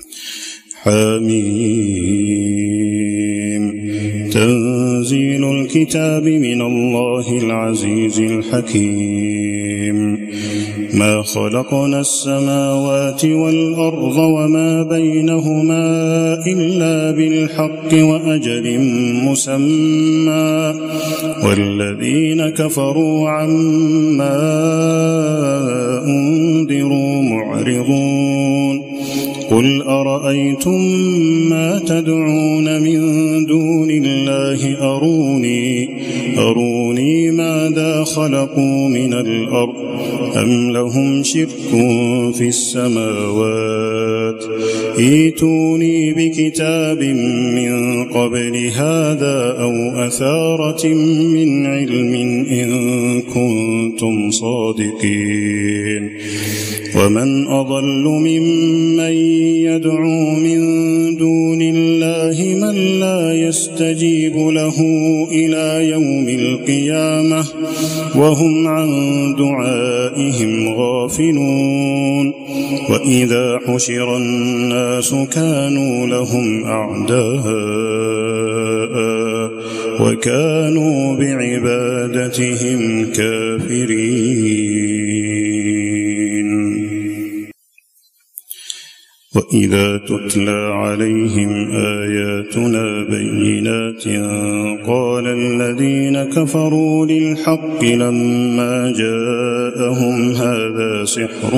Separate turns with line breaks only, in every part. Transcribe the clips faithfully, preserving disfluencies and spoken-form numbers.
حميم تنزيل الكتاب من الله العزيز الحكيم ما خلقنا السماوات والأرض وما بينهما إلا بالحق وأجل مسمى والذين كفروا عما أنذروا معرضون قل أرأيتم ما تدعون من دون الله أروني أروني ماذا خلقوا من الأرض أم لهم شرك في السماوات ائتوني بكتاب من قبل هذا أو أثارة من علم إن كنتم صادقين ومن أضل ممن يدعو من دون الله من لا يستجيب له إلى يوم القيامة وهم عن دعائهم غافلون وإذا حشر الناس كانوا لهم أعداء وكانوا بعبادتهم كافرين وإذا تتلى عليهم آياتنا بينات قال الذين كفروا للحق لما جاءهم هذا سحر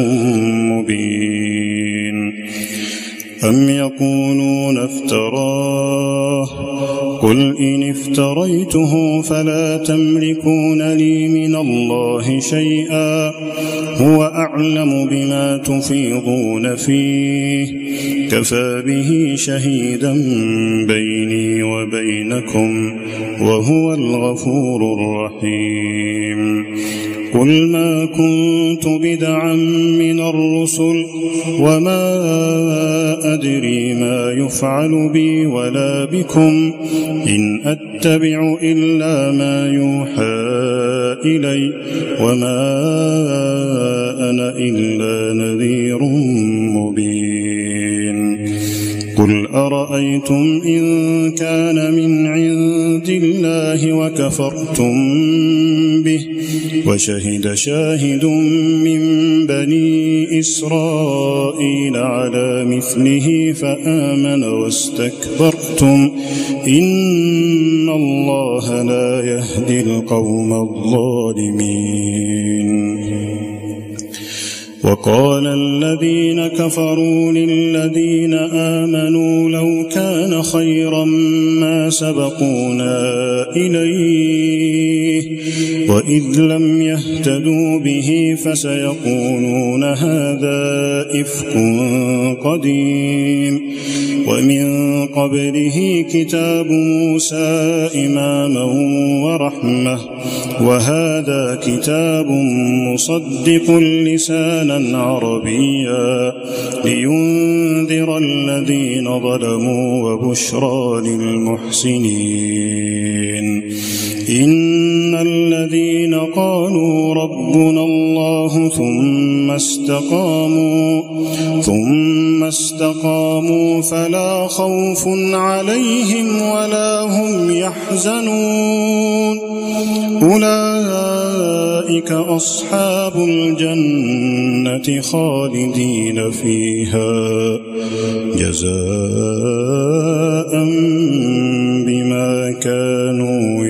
مبين أم يقولون افتراه قل إن افتريته فلا تملكون لي من الله شيئا هو أعلم بما تفيضون فيه كفى به شهيدا بيني وبينكم وهو الغفور الرحيم قل ما كنت بدعا من الرسل وما أدري ما يفعل بي ولا بكم إن أتبع إلا ما يوحى إلي وما أنا إلا نذير مبين قل أرأيتم إن كان من عند الله وكفرتم به وشهد شاهد من بني إسرائيل على مثله فآمن واستكبرتم إن الله لا يهدي القوم الظالمين وقال الذين كفروا للذين آمنوا لو كان خيرا ما سبقونا إليه وإذ لم يهتدوا به فسيقولون هذا إفك قديم ومن قبله كتاب موسى إماما ورحمة وهذا كتاب مصدق لسانا عربيا لينذر الذين ظلموا وبشرى للمحسنين إن الذين قالوا ربنا الله ثم استقاموا ثم استقاموا فلا خوف عليهم ولا هم يحزنون أولئك أصحاب الجنة خالدين فيها جزاء بما كانوا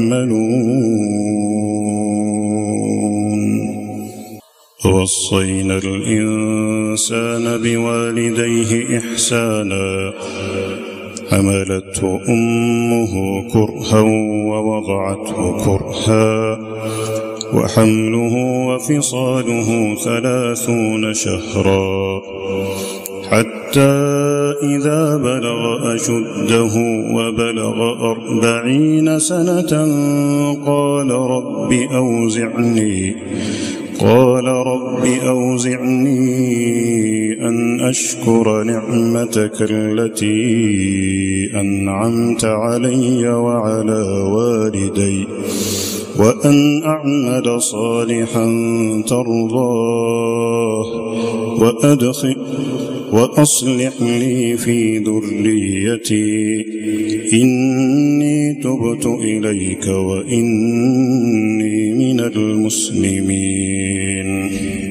يعملون ووصينا الإنسان بوالديه إحسانا حملته أمه كرها ووضعته كرها وحمله وفصاله ثلاثون شهرا حتى إذا بلغ أشده وبلغ أربعين سنة قال رب أوزعني قال رب أوزعني أن أشكر نعمتك التي أنعمت علي وعلى والدي وأن أعمل صالحا ترضاه وأدخل وأصلح لي في ذريتي إني تبت إليك وإني من المسلمين.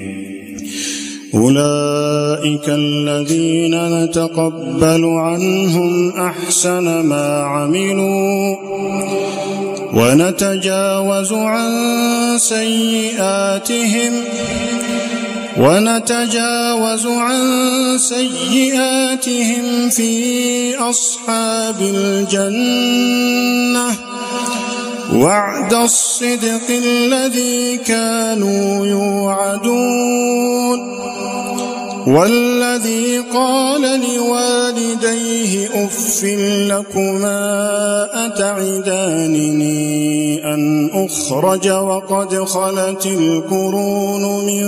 أولئك الذين نتقبل عنهم أحسن ما عملوا ونتجاوز عن سيئاتهم ونتجاوز عن سيئاتهم في أصحاب الجنة وعد الصدق الذي كانوا يوعدون. والذي قال لوالديه أف لكما أتعدانني أن أخرج وقد خلت القرون من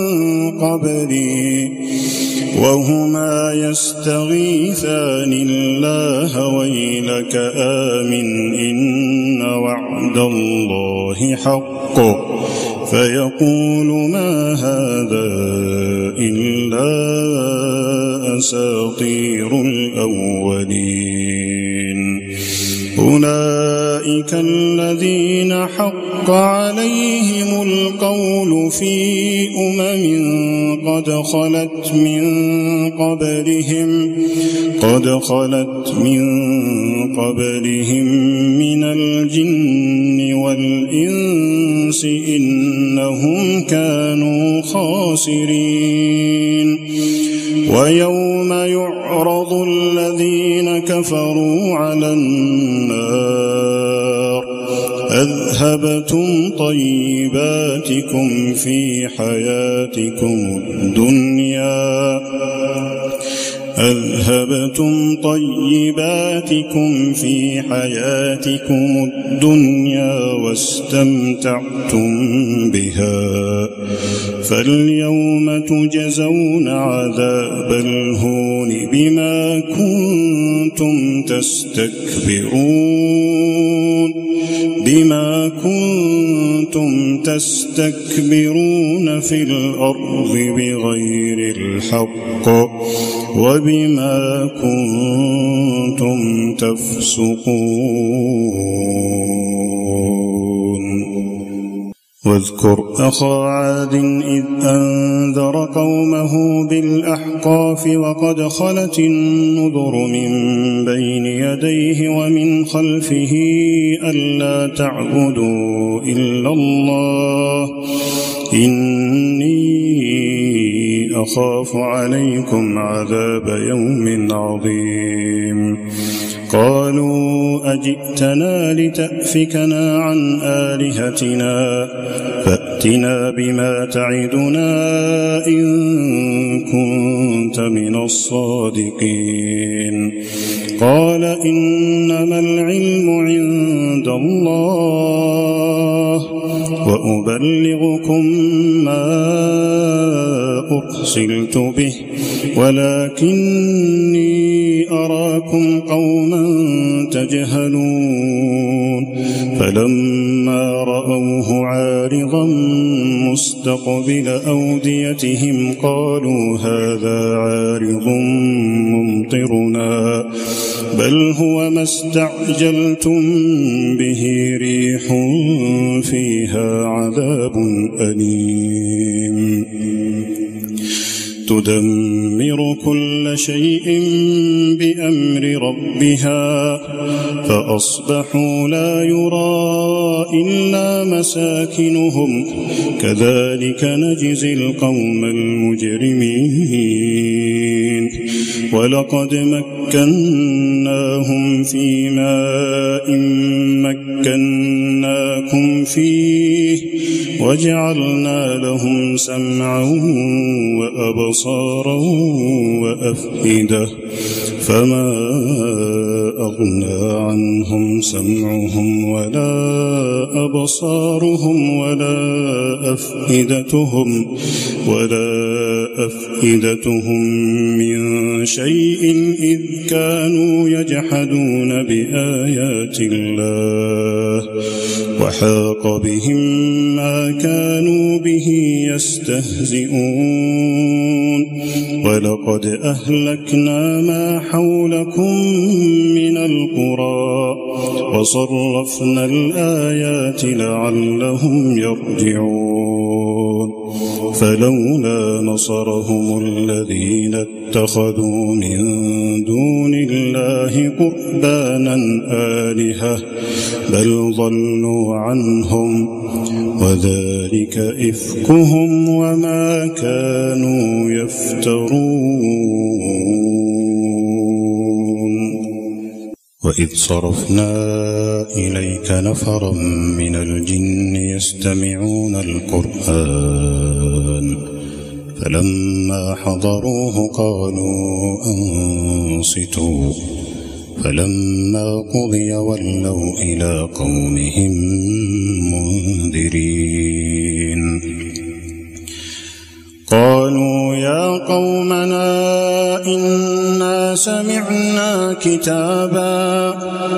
قبلي وهما يستغيثان الله ويلك آمن إن وعد الله حق فيقول ما هذا إلا أساطير الأولين. أولئك الذين حق عليهم القول في أمم قد خلت من قبلهم قد خلت من قبلهم من الجن والإنس إنهم كانوا خاسرين. ويوم يعرض الذين كفروا على النار أذهبتم طيباتكم في حياتكم الدنيا أذهبتم طيباتكم في حياتكم الدنيا واستمتعتم بها فاليوم تجزون عذاب الهون بما كنتم تستكبرون بما كنتم تستكبرون في الأرض بغير الحق وبما كنتم تفسقون. واذكر أخا عاد إذ أنذر قومه بالأحقاف وقد خلت النذر من بين يديه ومن خلفه ألا تعبدوا إلا الله إني أخاف عليكم عذاب يوم عظيم. قالوا أجئتنا لتأفكنا عن آلهتنا فأتنا بما تعدنا إن كنت من الصادقين. قال إنما العلم عند الله وأبلغكم ما أرسلت به ولكني أراكم قوما تجهلون. فلما رأوه عارضا مستقبل أوديتهم قالوا هذا عارض ممطرنا بل هو ما استعجلتم به ريح فيها عذاب أليم تدمر كل شيء بأمر ربها فأصبحوا لا يرى إلا مساكنهم كذلك نجزي القوم المجرمين. ولقد مكناهم في ماء مكناكم فيه وجعلنا لهم سمعا وأبصارا وأفئدة فما أغنى عنهم سمعهم ولا أبصارهم ولا أفئدتهم ولا أفئدتهم من شيء إذ كانوا يجحدون بآيات الله وحاق بهم ما كانوا به يستهزئون. ولقد أهلكنا ما حولكم من القرى وصرفنا الآيات لعلهم يرجعون فلولا نصرهم الذين اتخذوا من دون الله قربانا آلهة بل ضلوا عنهم وذلك إفكهم وما كانوا يفترون. وإذ صرفنا إليك نفرا من الجن يستمعون القرآن فلما حضروه قالوا أنصتوا فلما قضي ولوا إلى قومهم منذرين. قالوا يا قومنا إنا سمعنا كتابا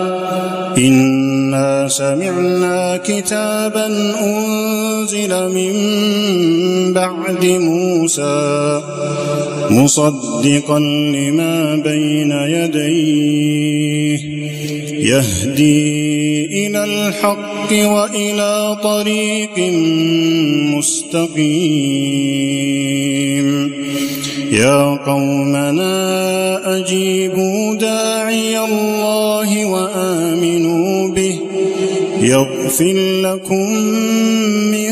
إنا سمعنا كتابا أنزل من بعد موسى مصدقا لما بين يديه يهدي إلى الحق وإلى طريق مستقيم. يا قومنا أجيبوا داعي الله وآمنوا به يغفر لكم من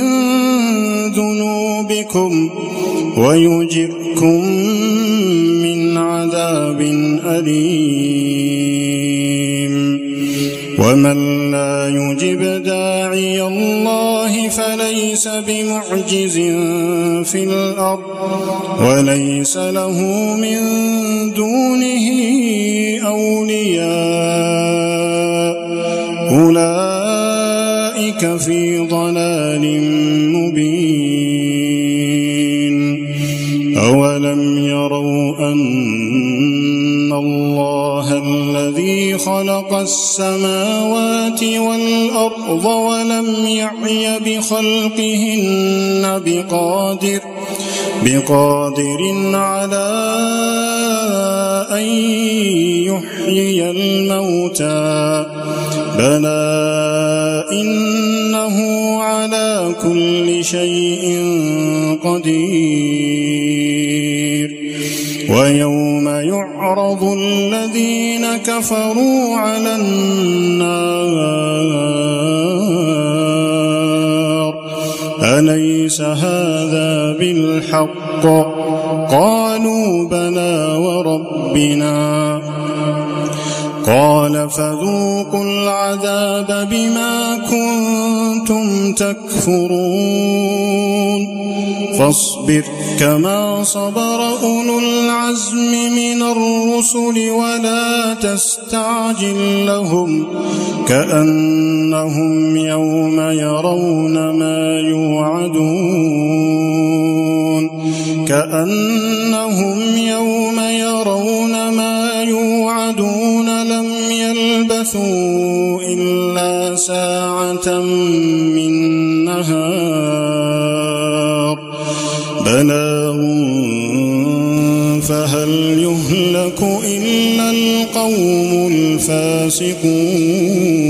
ذنوبكم ويجركم من عذاب أليم. ومن لا يجب داعي الله فليس بمعجز في الأرض وليس له من دونه أولياء أولئك في ضلال مبين. أولم يروا أن الله الذي خلق السماوات والأرض ولم يعي بخلقهن بقادر بقادر على أن يحيي الموتى بلى إنه على كل شيء قدير. ويوم يعرض الذين كفروا على النار أليس هذا بالحق قالوا بلى وربنا قال فذوقوا العذاب بما كنتم تكفرون. فاصبر كما صبر أولو العزم من الرسل ولا تستعجل لهم كأنهم يوم يرون ما يوعدون كأنهم يوم يرون ما يوعدون لم يلبثوا إلا ساعة من نهار بلاغ فهل يهلك إلا القوم الفاسقون.